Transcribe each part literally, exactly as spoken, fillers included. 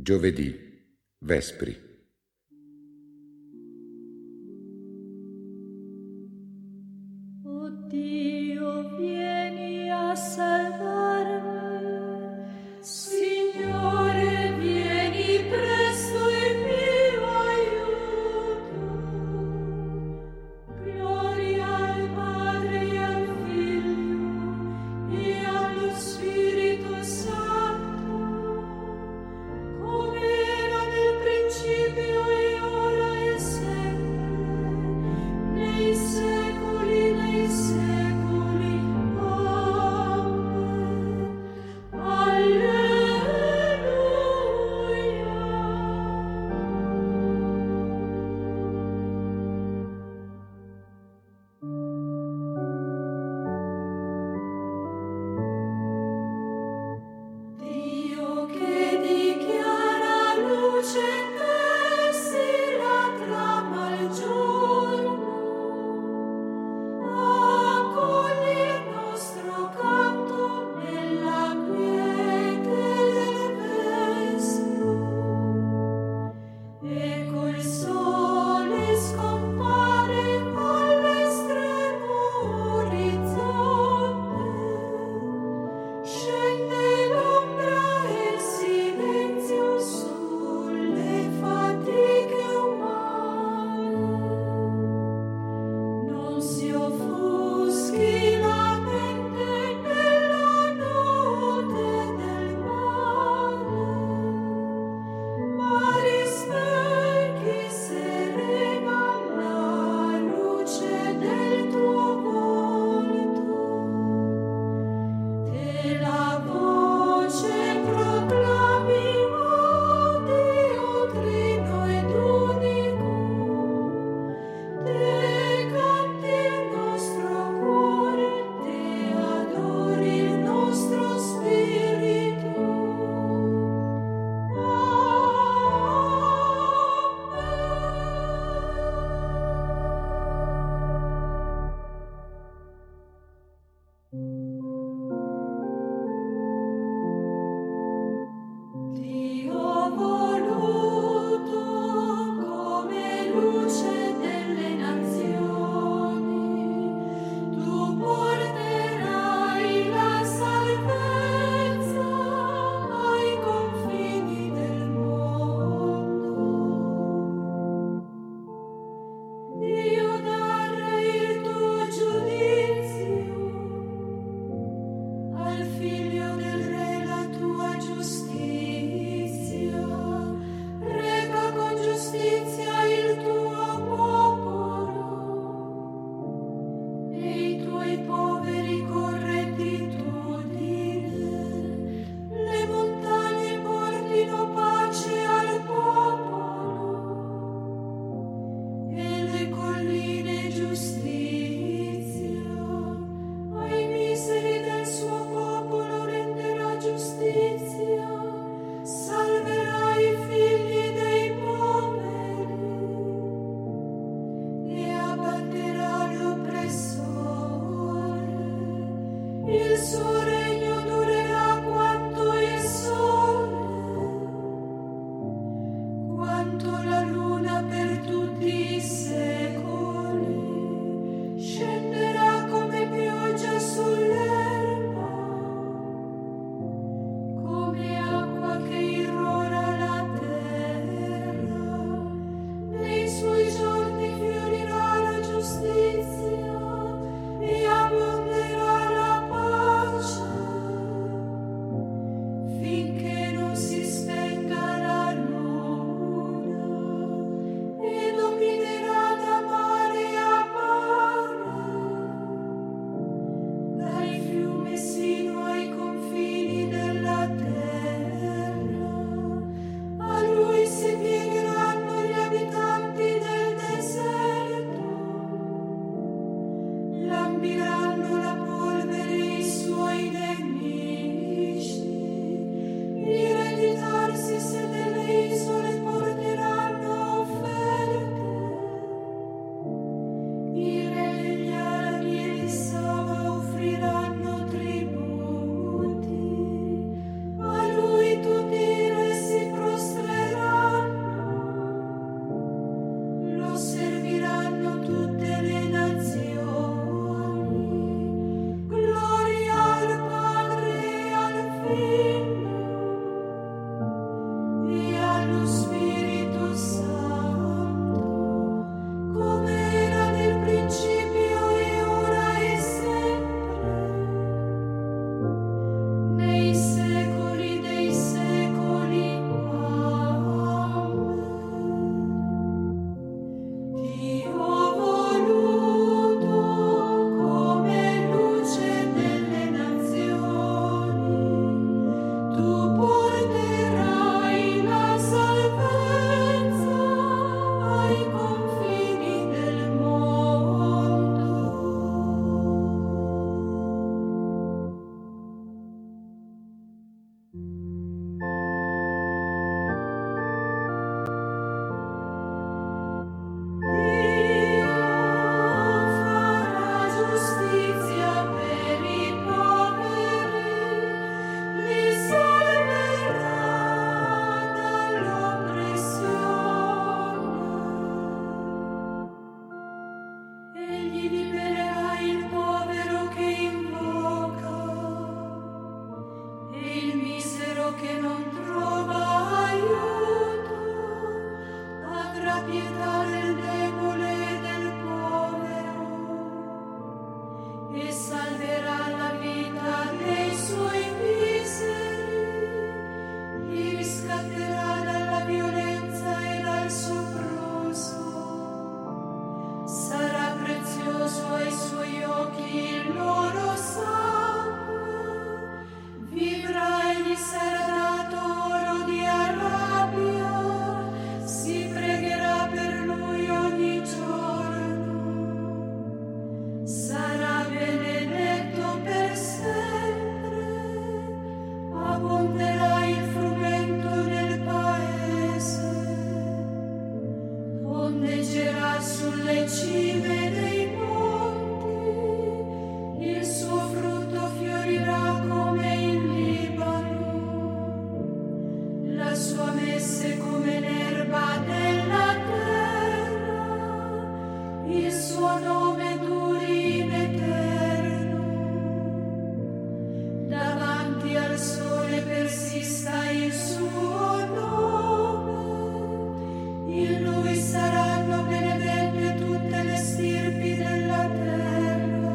Giovedì, Vespri. O Dio, vieni a salvarmi, Signore, vieni presto in mio aiuto. Gloria al Padre e al Figlio e allo Spirito Santo, come era nel principio e ora e sempre, nei secoli dei secoli. Amen. Alleluia. Dio che dichiara luce in te, si la trama al giorno, accogli il nostro canto nella quiete del vespro, e col sole scompare all'estremo orizzonte, scende l'ombra e il silenzio sulle fatiche umane. Non si offuschi la mente nella notte del male, ma rispecchi serena la luce del tuo volto. Te la voce proclami, o Dio trino ed unico, te canti il nostro cuore, te adori il nostro spirito. Dio voluto come luce delle nazioni, tu porterai la salvezza ai confini del mondo. Dio, darei il tuo giudizio, al figlio del re la tua giustizia, rega con giustizia il tuo popolo e i tuoi poveri con rettitudine. Le montagne portino pace al popolo e le colline giustizia ai miseri del suo popolo. gli sarà dato oro di Arabia, si pregherà per lui ogni giorno. Sarà benedetto per sempre, abbonderà il frumento nel paese, ondeggerà sulle cime dei monti, il suo frutto fiorirà come il Libano, la sua messe come l'erba della terra, il suo nome duri in eterno. Davanti al sole persista il suo nome, in lui saranno benedette tutte le stirpi della terra,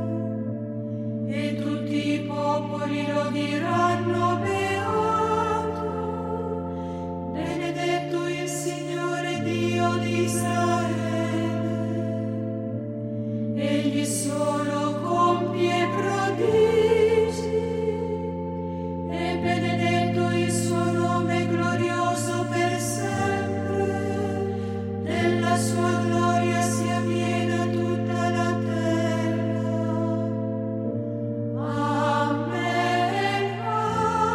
e tutti i popoli lo diranno beato, benedetto il Signore Dio di Israele. Egli solo compie prodigi, e benedetto il suo nome glorioso per sempre, della sua gloria sia piena tutta la terra. Amen,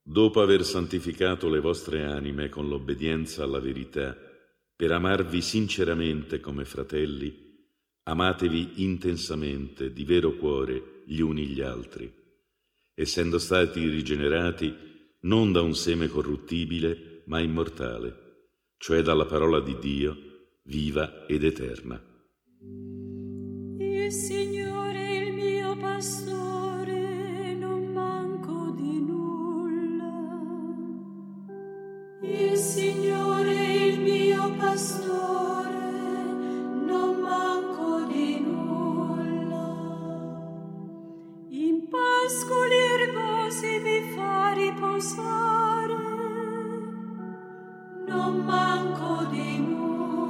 dopo aver santificato le vostre anime con l'obbedienza alla verità, per amarvi sinceramente come fratelli, amatevi intensamente, di vero cuore, gli uni gli altri, essendo stati rigenerati non da un seme corruttibile, ma immortale, cioè dalla parola di Dio, viva ed eterna. Il Signore è il mio pastore, non manco di nulla. Il Signore è il mio pastore, non manco di nulla. In pascoli erbosi mi fa riposare, non manco di nulla.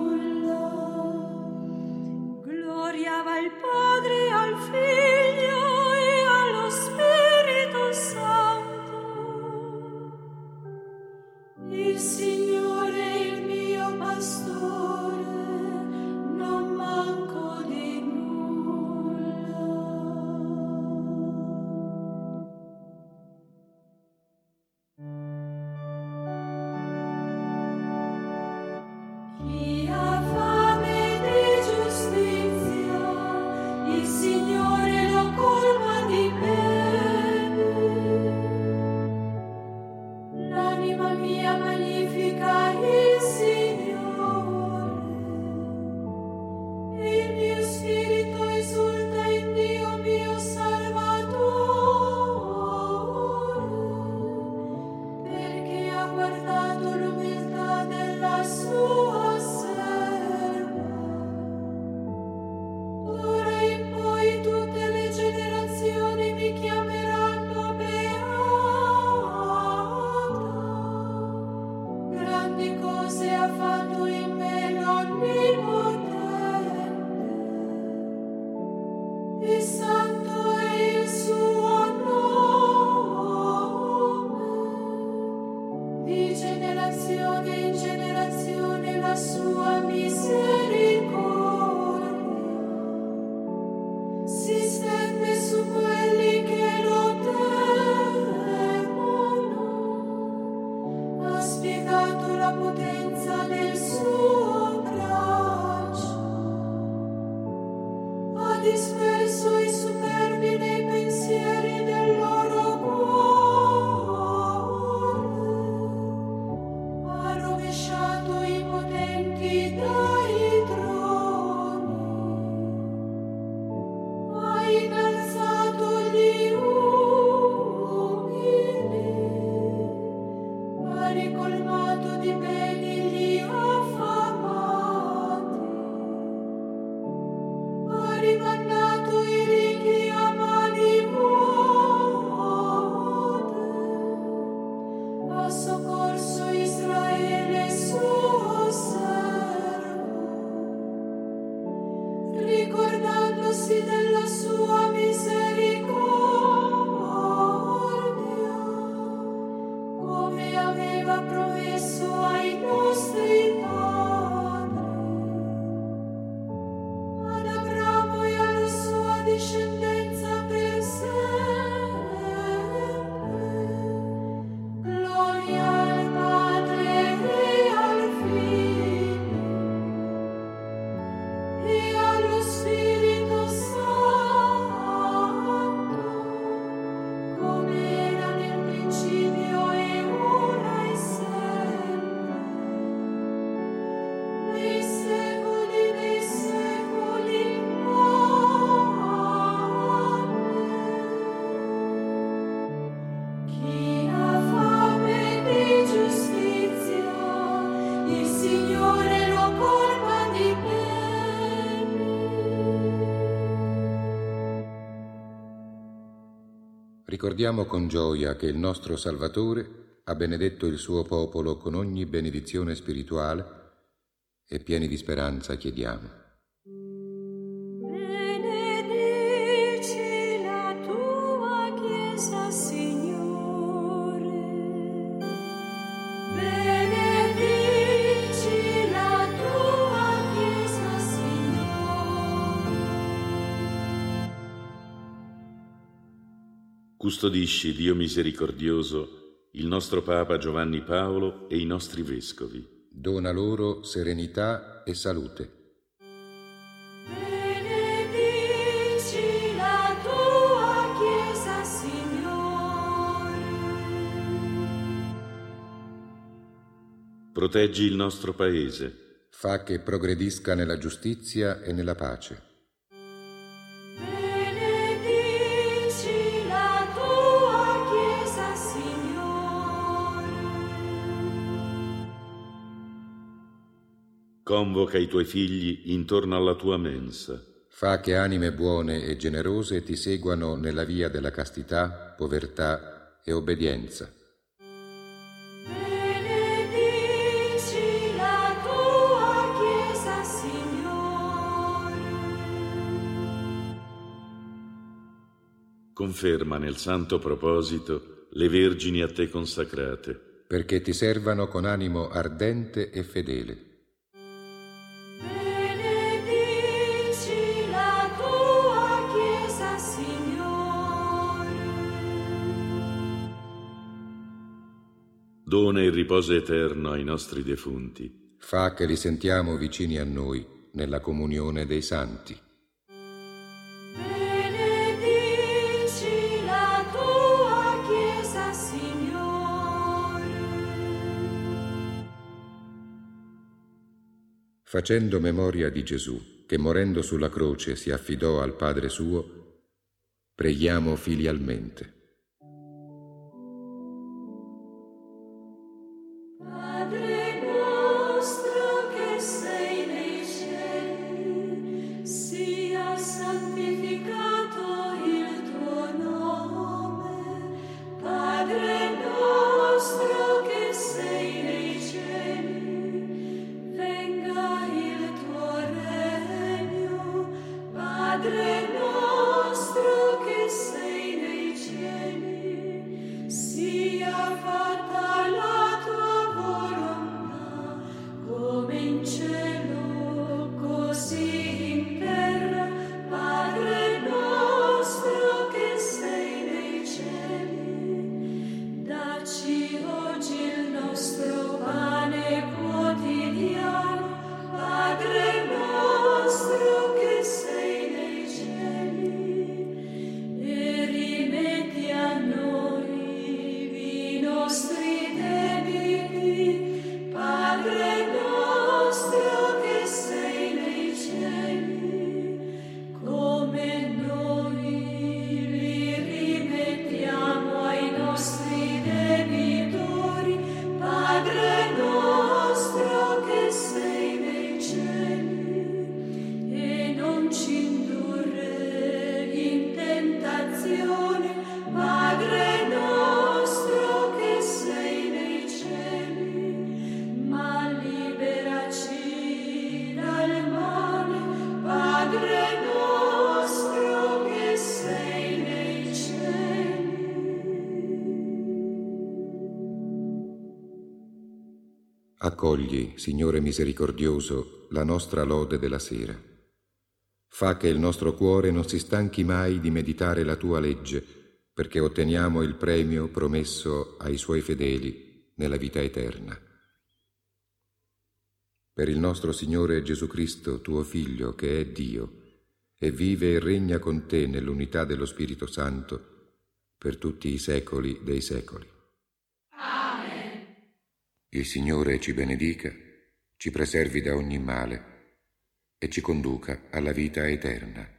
Gloria al Padre, al Figlio e allo Spirito Santo. Il Signore è il mio pastore, non manco di nulla. Chi ha fame di giustizia, il Signore lo colma di bene. L'anima mia magnifica il Signore, e il mio spirito esulta in Dio mio Salvatore, perché ha guardato l'umiltà della sua serva. D'ora in poi tutte le generazioni mi chiameranno beata. Grandi cose ha fatto in me l'Onnipotente, e santo è il suo nome. Di generazione in generazione la sua misericordia si stende su quelli che lo temono. Ha spiegato la potenza del suo braccio, ha disperso i superbi nei pensieri del loro cuore, ha rovesciato i potenti dai troni, ha innalzato gli umili, ha ricolmato di beni gli affamati, ha rimandato i ricchi a mani vuote, ha soccorso Israele suo servo, ricordandosi della sua misericordia, come aveva promesso ai nostri padri, ad Abramo e alla sua discendenza per sempre. Gloria al Padre e al Figlio e allo Spirito Santo, come era nel principio e ora e sempre, nei secoli dei secoli. Amen. Chi ha fame di giustizia, il Signore lo colma di bene. Ricordiamo con gioia che il nostro Salvatore ha benedetto il suo popolo con ogni benedizione spirituale e pieni di speranza chiediamo. Benedici la tua Chiesa, Signore. Benedici la tua Chiesa, Signore. Custodisci, Dio misericordioso, il nostro Papa Giovanni Paolo e i nostri vescovi. Dona loro serenità e salute. Benedici la tua Chiesa, Signore. Proteggi il nostro Paese. Fa che progredisca nella giustizia e nella pace. Benedici la tua Chiesa, Signore. Convoca i tuoi figli intorno alla tua mensa. Fa che anime buone e generose ti seguano nella via della castità, povertà e obbedienza. Benedici la tua Chiesa, Signore. Conferma nel santo proposito le vergini a te consacrate. Perché ti servano con animo ardente e fedele. Benedici la tua Chiesa, Signore. Dona il riposo eterno ai nostri defunti. Fa che li sentiamo vicini a noi nella comunione dei santi. Benedici la tua Chiesa, Signore. Facendo memoria di Gesù, che morendo sulla croce si affidò al Padre suo, preghiamo filialmente. Padre nostro che sei nei cieli, sia santificato il tuo nome. Padre nostro che sei nei cieli, venga il tuo regno. Padre nostro che sei nei cieli, sia fatta la tua volontà, come in cielo, così in terra. Padre nostro che sei nei cieli, dacci oggi il nostro pane quotidiano. Padre nostro che sei nei cieli, e rimetti a noi i nostri debiti. Padre nostro che sei nei cieli, come noi li rimettiamo ai nostri debitori. Padre nostro che sei nei cieli, e non ci indurre in tentazione. Padre nostro che sei nei cieli, ma liberaci dal male. Padre nostro che sei nei cieli. Accogli, Signore misericordioso, la nostra lode della sera. Fa che il nostro cuore non si stanchi mai di meditare la tua legge, perché otteniamo il premio promesso ai suoi fedeli nella vita eterna. Per il nostro Signore Gesù Cristo, tuo Figlio, che è Dio, e vive e regna con te nell'unità dello Spirito Santo, per tutti i secoli dei secoli. Amen. Il Signore ci benedica, ci preservi da ogni male e ci conduca alla vita eterna.